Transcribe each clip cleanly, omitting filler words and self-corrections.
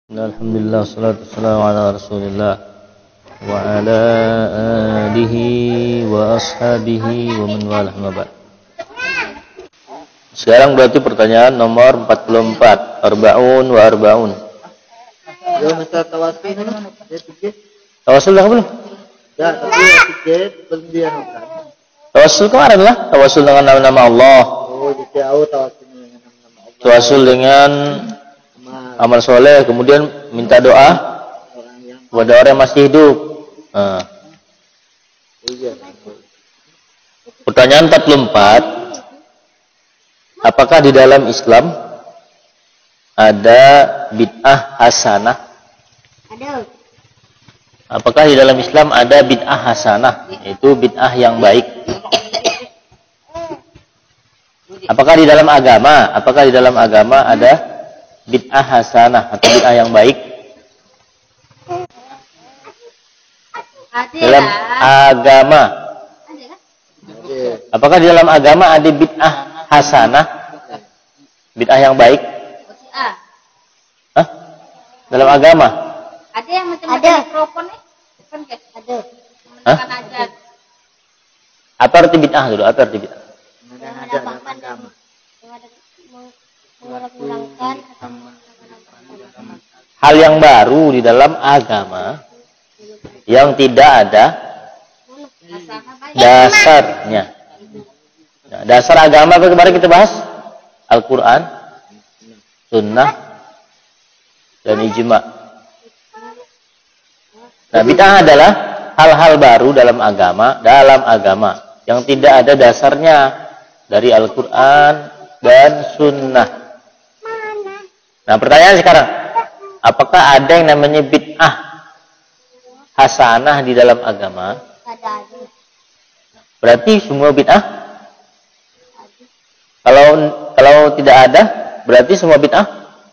Alhamdulillah, salatu wassalamu ala rasulillah wa ala alihi wa ashabihi wa man walah ma ba'd. Sekarang berarti pertanyaan nomor 44, arbaun wa arbaun. Ya, masalah tawasul ini Tawasul dah belum? ya, tapi sedikit belum dia bukan. Tawasul kemarin lah, tawasul dengan nama-nama Allah. Oh, jadi aku tawasul dengan nama Allah. Tawasul dengan amal soleh, kemudian minta doa Orang yang kepada orang yang masih hidup. Nah. iya. Pertanyaan 44, apakah di dalam Islam ada bid'ah hasanah? Ada. Apakah di dalam Islam ada bid'ah hasanah, yaitu bid'ah yang baik? Apakah di dalam agama ada bid'ah hasanah atau bid'ah yang baik? Ada. Dalam agama. Apakah di dalam agama ada bid'ah hasanah? Bid'ah yang baik? Hah? Dalam agama? Ada yang macam-macam mikrofon nih. Kan guys, ada. Hah? Menekan aja. Apa arti bid'ah dulu? Apa arti bid'ah? Yang ada bahkan agama. Yang ada mengurang-urangkan atau Hal yang baru di dalam agama yang tidak ada dasarnya. Nah, dasar agama apa kemarin kita bahas? Al-Quran, Sunnah, dan Ijma. Nah, bid'ah adalah hal-hal baru dalam agama yang tidak ada dasarnya dari Al-Quran dan Sunnah. Nah, pertanyaan sekarang, apakah ada yang namanya bid'ah hasanah di dalam agama? ada. Berarti semua bid'ah? Kalau tidak ada, berarti semua bid'ah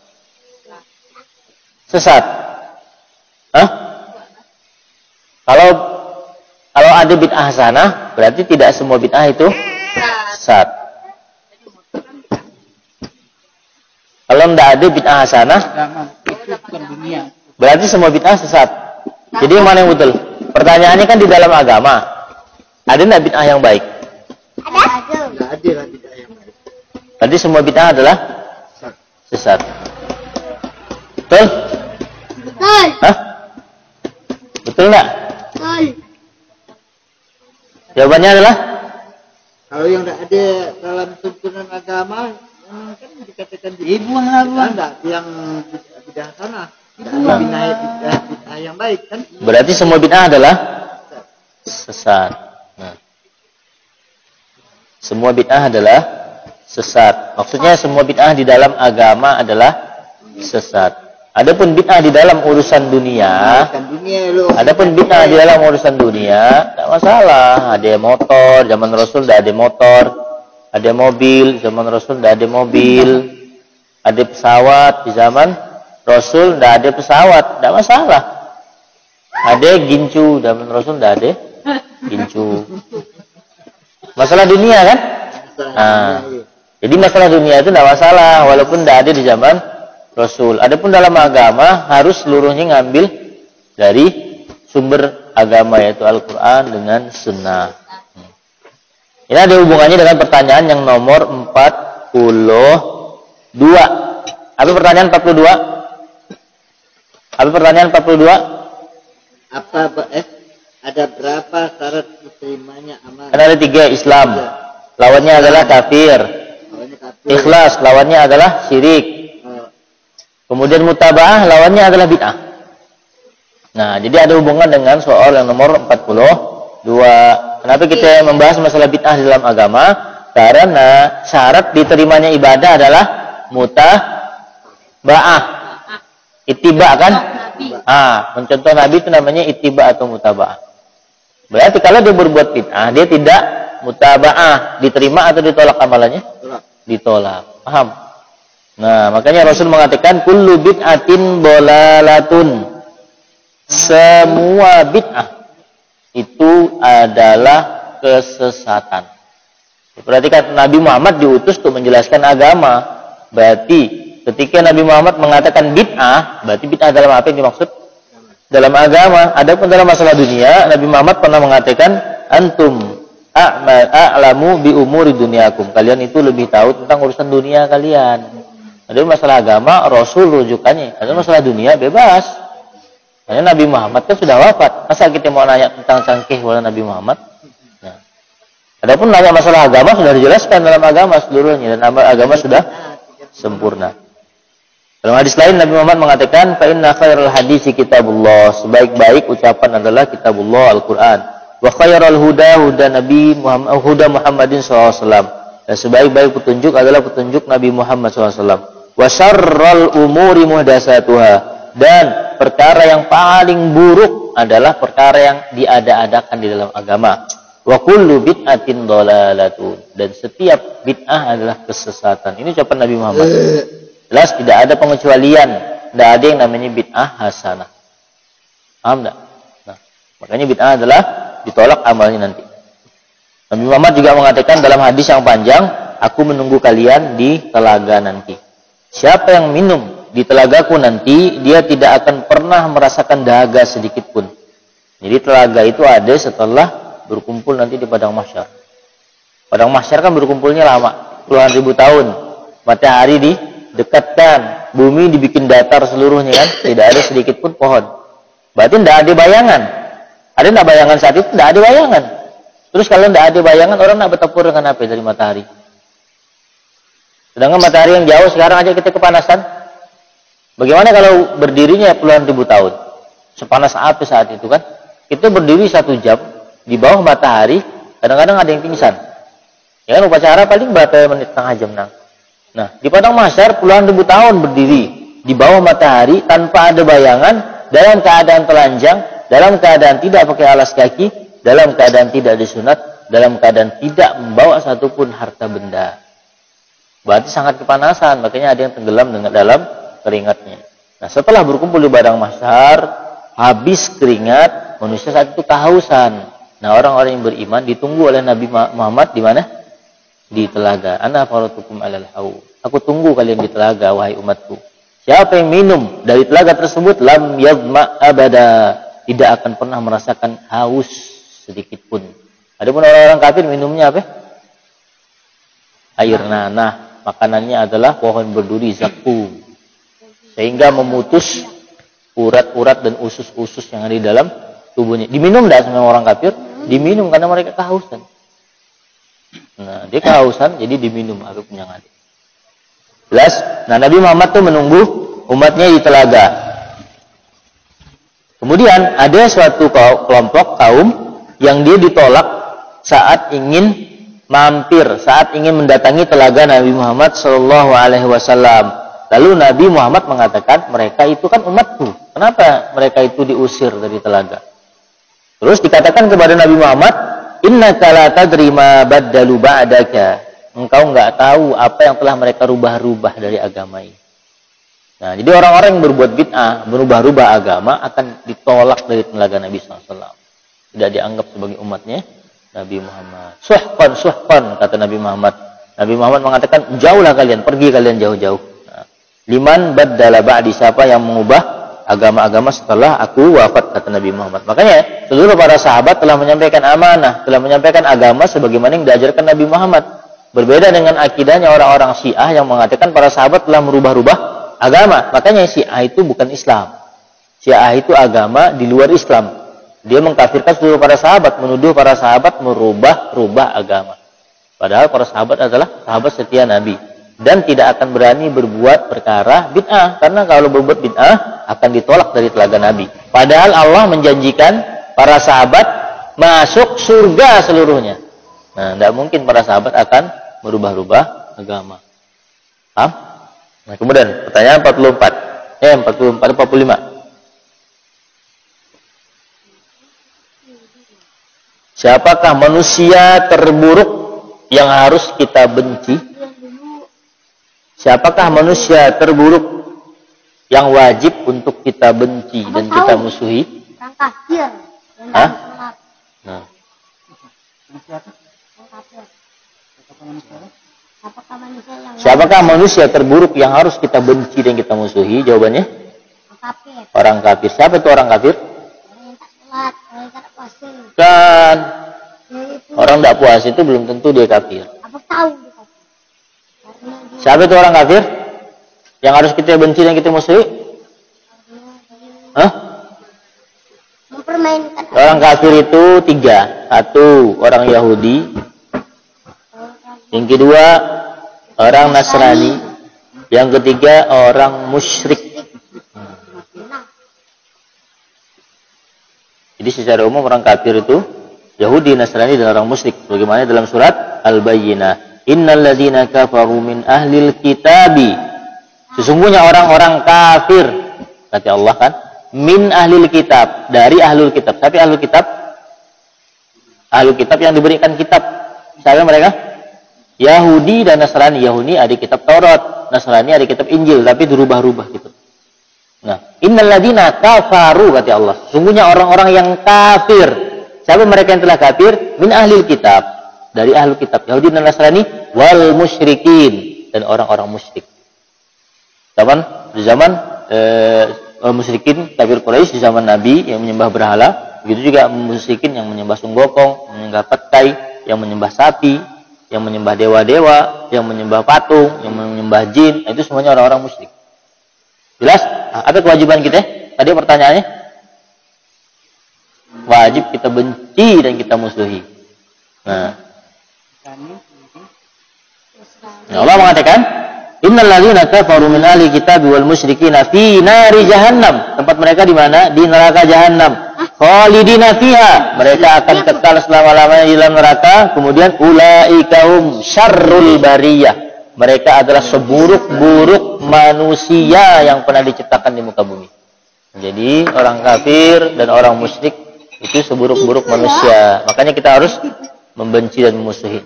sesat. Hah? Kalau ada bid'ah hasanah, berarti tidak semua bid'ah itu sesat. Kalau tidak ada bid'ah hasanah, berarti semua bid'ah sesat. Jadi yang mana yang betul? Pertanyaannya kan di dalam agama. Ada tidak bid'ah yang baik? Ada. Enggak ada lah tidak yang baik. Tadi semua bid'ah adalah sesat. Betul? Betul. Hah? Betul enggak? Betul. Jawabannya adalah Kalau yang enggak ada dalam tuntunan agama kan dikatakan enggak yang bid'ah sana. Bid'ah yang baik kan? berarti semua bid'ah adalah sesat. Nah. Semua bid'ah adalah sesat. Maksudnya semua bid'ah di dalam agama adalah sesat. Adapun bid'ah di dalam urusan dunia, tidak masalah. Ada motor, zaman Rasul tidak ada motor. Ada mobil, zaman Rasul tidak ada mobil. Ada pesawat, di zaman Rasul tidak ada pesawat, tidak masalah. Ada gincu, zaman Rasul tidak ada gincu. Masalah dunia kan? Nah, jadi masalah dunia itu tidak masalah, walaupun tidak ada di zaman Rasul. Adapun dalam agama harus seluruhnya ngambil dari sumber agama, yaitu Al-Quran dengan Sunnah. Ini ada hubungannya dengan pertanyaan yang nomor 42. Apa pertanyaan 42? Apa pertanyaan 42? Ada berapa syarat diterimanya amal? Kan ada 3, Islam. Lawannya adalah kafir. Ikhlas, lawannya adalah syirik. Kemudian mutaba'ah, lawannya adalah bid'ah. Nah, jadi ada hubungan dengan soal yang nomor 42. Kenapa kita membahas masalah bid'ah di dalam agama? Karena syarat diterimanya ibadah adalah mutaba'ah. Ittiba kan? Mencontoh Nabi itu namanya ittiba atau mutaba'ah. Berarti kalau dia berbuat bid'ah, dia tidak mutaba'ah. Diterima atau ditolak amalannya? Ditolak. Paham? Nah, makanya Rasul mengatakan kullu bid'atin dhalalatun. Semua bid'ah itu adalah kesesatan. Perhatikan, Nabi Muhammad diutus untuk menjelaskan agama. Berarti ketika Nabi Muhammad mengatakan bid'ah, berarti bid'ah dalam apa yang dimaksud? Dalam agama. Adapun dalam masalah dunia, Nabi Muhammad pernah mengatakan, antum a'lamu bi umuri dunyakum. Kalian itu lebih tahu tentang urusan dunia kalian. Ada masalah agama, Rasul rujukannya. Ada masalah dunia, bebas. Karena Nabi Muhammad kan sudah wafat. Masa kita mau nanya tentang cangkih wala Nabi Muhammad? Nah. Adapun nanya masalah agama sudah dijelaskan dalam agama seluruhnya dan agama sudah sempurna. Dalam hadis lain Nabi Muhammad mengatakan, fa inna khairal hadisi kitabullah. Sebaik-baik ucapan adalah kitabullah Al-Qur'an. Wa khairal huda Nabi Muhammad Muhammadin SAW. Dan sebaik-baik petunjuk adalah petunjuk Nabi Muhammad SAW. Wa syarral umuri muhdatsatuha. Dan perkara yang paling buruk adalah perkara yang diada-adakan di dalam agama. Wa kullu bid'atin dhalalatun. Dan setiap bid'ah adalah kesesatan. Ini ucapan Nabi Muhammad. Jelas tidak ada pengecualian. Tidak ada yang namanya bid'ah hasanah. Paham tak? Nah, makanya bid'ah adalah ditolak amalnya nanti. Nabi Muhammad juga mengatakan dalam hadis yang panjang, aku menunggu kalian di telaga nanti. Siapa yang minum di telagaku nanti, dia tidak akan pernah merasakan dahaga sedikit pun. Jadi telaga itu ada setelah berkumpul nanti di padang mahsyar. Padang mahsyar kan berkumpulnya lama, puluhan ribu tahun. Matahari didekatkan, bumi dibikin datar seluruhnya kan, tidak ada sedikit pun pohon. Berarti tidak ada bayangan. Ada tidak bayangan saat itu? Tidak ada bayangan. Terus kalau tidak ada bayangan, orang nak bertempur dengan apa dari matahari? Sedangkan matahari yang jauh sekarang aja kita kepanasan. Bagaimana kalau berdirinya puluhan ribu tahun? Sepanas api saat itu kan? Kita berdiri 1 jam di bawah matahari, kadang-kadang ada yang pingsan. Ya kan upacara paling berapa menit, setengah jam nang. Nah, di padang mahsyar puluhan ribu tahun berdiri di bawah matahari tanpa ada bayangan, dalam keadaan telanjang, dalam keadaan tidak pakai alas kaki, dalam keadaan tidak disunat, dalam keadaan tidak membawa satupun harta benda. Berarti sangat kepanasan, makanya ada yang tenggelam dengan dalam keringatnya. Nah, setelah berkumpul di padang mahsyar, habis keringat, manusia saat itu kehausan. Nah, orang-orang yang beriman ditunggu oleh Nabi Muhammad di mana? Di telaga. Ana faratukum alal haud. Aku tunggu kalian di telaga, wahai umatku. Siapa yang minum dari telaga tersebut, lam yadma abada, tidak akan pernah merasakan haus sedikit pun. Adapun orang-orang kafir minumnya apa? Air nanah. Makanannya adalah pohon berduri zakum. Sehingga memutus urat-urat dan usus-usus yang ada di dalam tubuhnya. Diminum tidak sama orang kafir? Diminum karena mereka kehausan. Nah, dia kehausan jadi diminum apa yang ada. Jelas? Nah, Nabi Muhammad tuh menunggu umatnya di telaga. Kemudian ada suatu kelompok kaum yang dia ditolak saat ingin mampir, saat ingin mendatangi telaga Nabi Muhammad SAW. Lalu Nabi Muhammad mengatakan, mereka itu kan umatku. Kenapa mereka itu diusir dari telaga? Terus dikatakan kepada Nabi Muhammad, innaka la tadri ma baddalu ba'daka. Engkau enggak tahu apa yang telah mereka rubah-rubah dari agama ini. Nah, jadi orang-orang yang berbuat bid'ah, berubah-rubah agama akan ditolak dari telaga Nabi SAW. Tidak dianggap sebagai umatnya Nabi Muhammad. Suhqan, kata Nabi Muhammad. Nabi Muhammad mengatakan, jauhlah kalian, pergi kalian jauh-jauh. Nah, liman baddala ba'di, siapa yang mengubah agama-agama setelah aku wafat, kata Nabi Muhammad. Makanya, seluruh para sahabat telah menyampaikan amanah, telah menyampaikan agama sebagaimana yang diajarkan Nabi Muhammad. Berbeda dengan akidahnya orang-orang Syiah yang mengatakan para sahabat telah merubah-rubah agama. Makanya Syiah itu bukan Islam. Syiah itu agama di luar Islam. Dia mengkafirkan seluruh para sahabat, menuduh para sahabat merubah-rubah agama. Padahal para sahabat adalah sahabat setia Nabi. Dan tidak akan berani berbuat perkara bid'ah. Karena kalau berbuat bid'ah akan ditolak dari telaga Nabi. Padahal Allah menjanjikan para sahabat masuk surga seluruhnya. Nah, tidak mungkin para sahabat akan merubah-rubah agama. Paham? Nah, kemudian pertanyaan 45. Siapakah manusia terburuk yang harus kita benci? Siapakah manusia terburuk yang wajib untuk kita benci dan kita musuhi? Orang kafir. Hah? Nah. Apakah manusia yang Siapakah manusia terburuk yang harus kita benci dan kita musuhi? Jawabannya kafir? orang kafir. Siapa itu orang kafir? Orang yang tak sholat, orang yang tak puasa. Kan Yaitu orang tidak puasa itu belum tentu dia kafir. apa tahu dia kafir? Karena dia, Siapa itu orang kafir yang harus kita benci dan kita musuhi? karena dia Hah? mempermainkan Orang kafir itu 3. 1 orang Yahudi. Yang kedua orang Nasrani. Yang ketiga orang musyrik. Jadi secara umum orang kafir itu Yahudi, Nasrani dan orang musyrik. Bagaimana dalam surat Al-Bayyinah, innal ladzina kafaru min ahlil kitabi. Sesungguhnya orang-orang kafir, kata Allah kan, min ahlil kitab, dari ahlul kitab. Tapi ahlul kitab? Ahlul kitab yang diberikan kitab. Siapa mereka? Yahudi dan Nasrani. Yahudi ada kitab Taurat, Nasrani ada kitab Injil, tapi dirubah-rubah gitu. Nah, innal ladzina kafaru, kata Allah. Sesungguhnya orang-orang yang kafir. Siapa mereka yang telah kafir? Min ahlil kitab, dari ahlul kitab, Yahudi dan Nasrani, wal musyrikin, dan orang-orang musyrik. Di zaman musyrikin kafir Quraisy di zaman Nabi yang menyembah berhala, begitu juga musyrikin yang menyembah sunggokong, menyembah petai, yang menyembah sapi, yang menyembah dewa-dewa, yang menyembah patung, yang menyembah jin, itu semuanya orang-orang musyrik. Jelas? Apa kewajiban kita? Tadi pertanyaannya? Wajib kita benci dan kita musuhi. Nah, Allah mengatakan, innal ladzina kafaru min ahli kitab wal musyrikin fi nari jahannam. Tempat mereka di mana? Di neraka jahannam. Khalidina fiha. Mereka akan kekal selama-lamanya di dalam neraka. Kemudian ulaikahum syarrul bariyah. Mereka adalah seburuk-buruk manusia yang pernah diciptakan di muka bumi. Jadi orang kafir dan orang musyrik itu seburuk-buruk manusia. Makanya kita harus membenci dan memusuhi.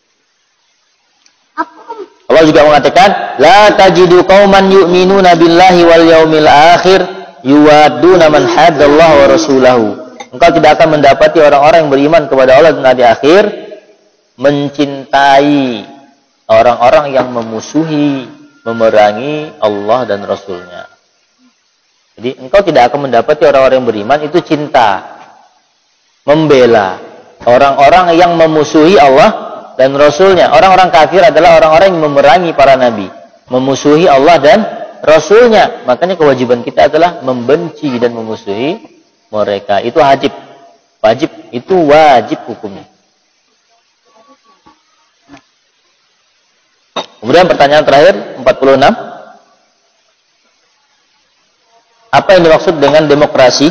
Allah juga mengatakan, la tajidu qauman yu'minuna billahi wal yaumil akhir yuwadduna man haddallaha wa rasulahu. Engkau tidak akan mendapati orang-orang yang beriman kepada Allah dan hari akhir mencintai orang-orang yang memusuhi, memerangi Allah dan Rasulnya. Jadi engkau tidak akan mendapati orang-orang yang beriman itu cinta, membela orang-orang yang memusuhi Allah dan Rasulnya. Orang-orang kafir adalah orang-orang yang memerangi para nabi, memusuhi Allah dan Rasulnya. Makanya kewajiban kita adalah membenci dan memusuhi mereka. Itu wajib. Wajib, itu wajib hukumnya. Kemudian pertanyaan terakhir, 46. Apa yang dimaksud dengan demokrasi?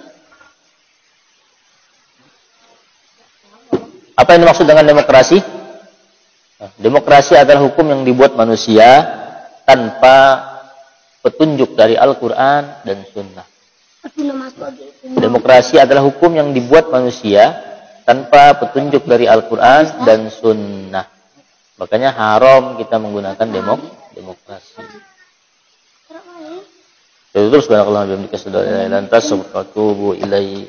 Apa yang dimaksud dengan demokrasi? Demokrasi adalah hukum yang dibuat manusia tanpa petunjuk dari Al-Quran dan Sunnah. Demokrasi adalah hukum yang dibuat manusia tanpa petunjuk dari Al-Quran dan Sunnah. Makanya haram kita menggunakan demokrasi. Itu subhanallah wa bihamdihi asyhadu an la ilaha illa anta astaghfiruka wa atubu ilaik.